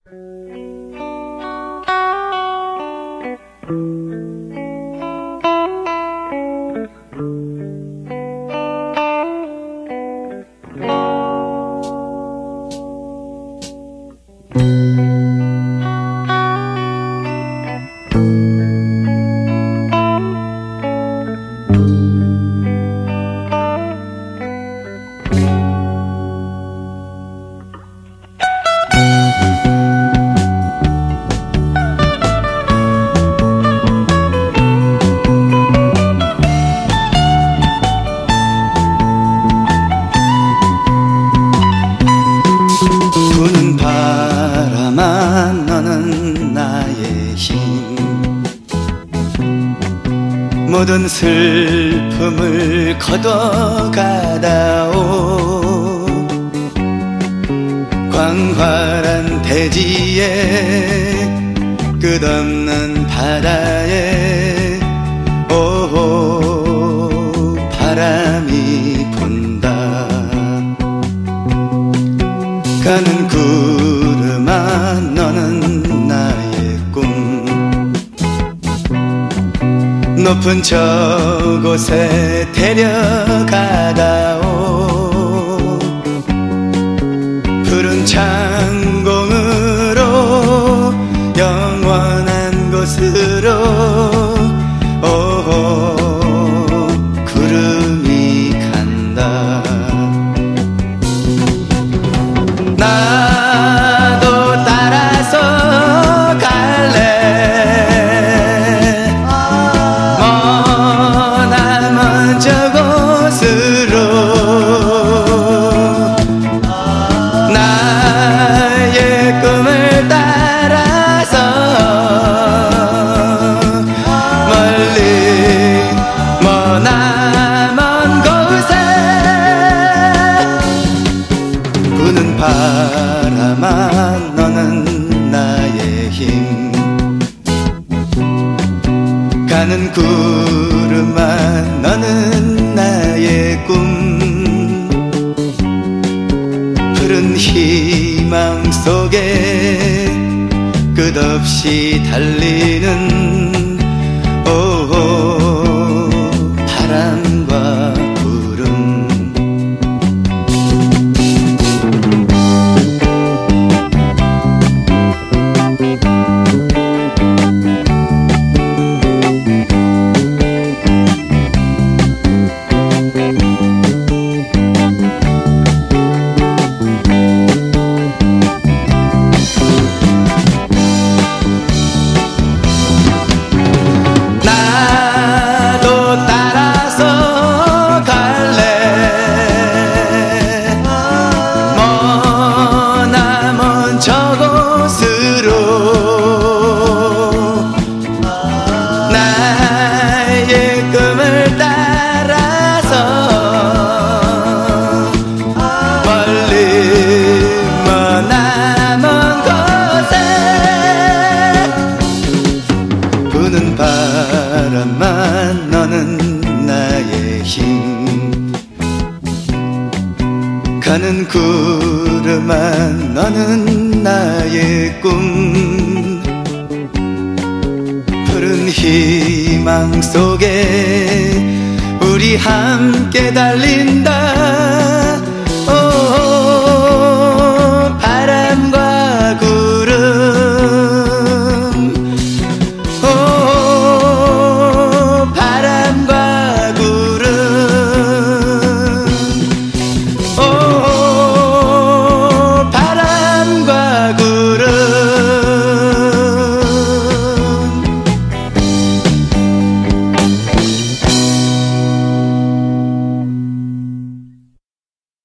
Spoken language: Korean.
부는 바람아 너는 나의 힘, 모든 슬픔을 걷어가다오. 광활한 대지에 끝없는 바다에 오호 바람이 분다. 가는 구름아 너는 나의 꿈, 높은 저곳에 데려가다오. 푸른 창공으로 영원한 곳으로 오호 구름이 간다. 나도 따라서 갈래 머나먼 저곳으로. 나의 꿈을 따라서 멀리 머나먼 곳에. 부는 바람아 너는 나의 힘, 가는 구름아 너는 나의 꿈. 푸른 희망 속에 끝없이 달리는 오호 바람과 구름. 나도 따라서 갈래 머나먼 저곳으로. 나의 꿈을 따라서 멀리 머나먼 곳에. 부는 바람아 너는 나의 힘, 가는 구름아 너는 나의 꿈. 푸른 희망 속에 우리 함께 달린다.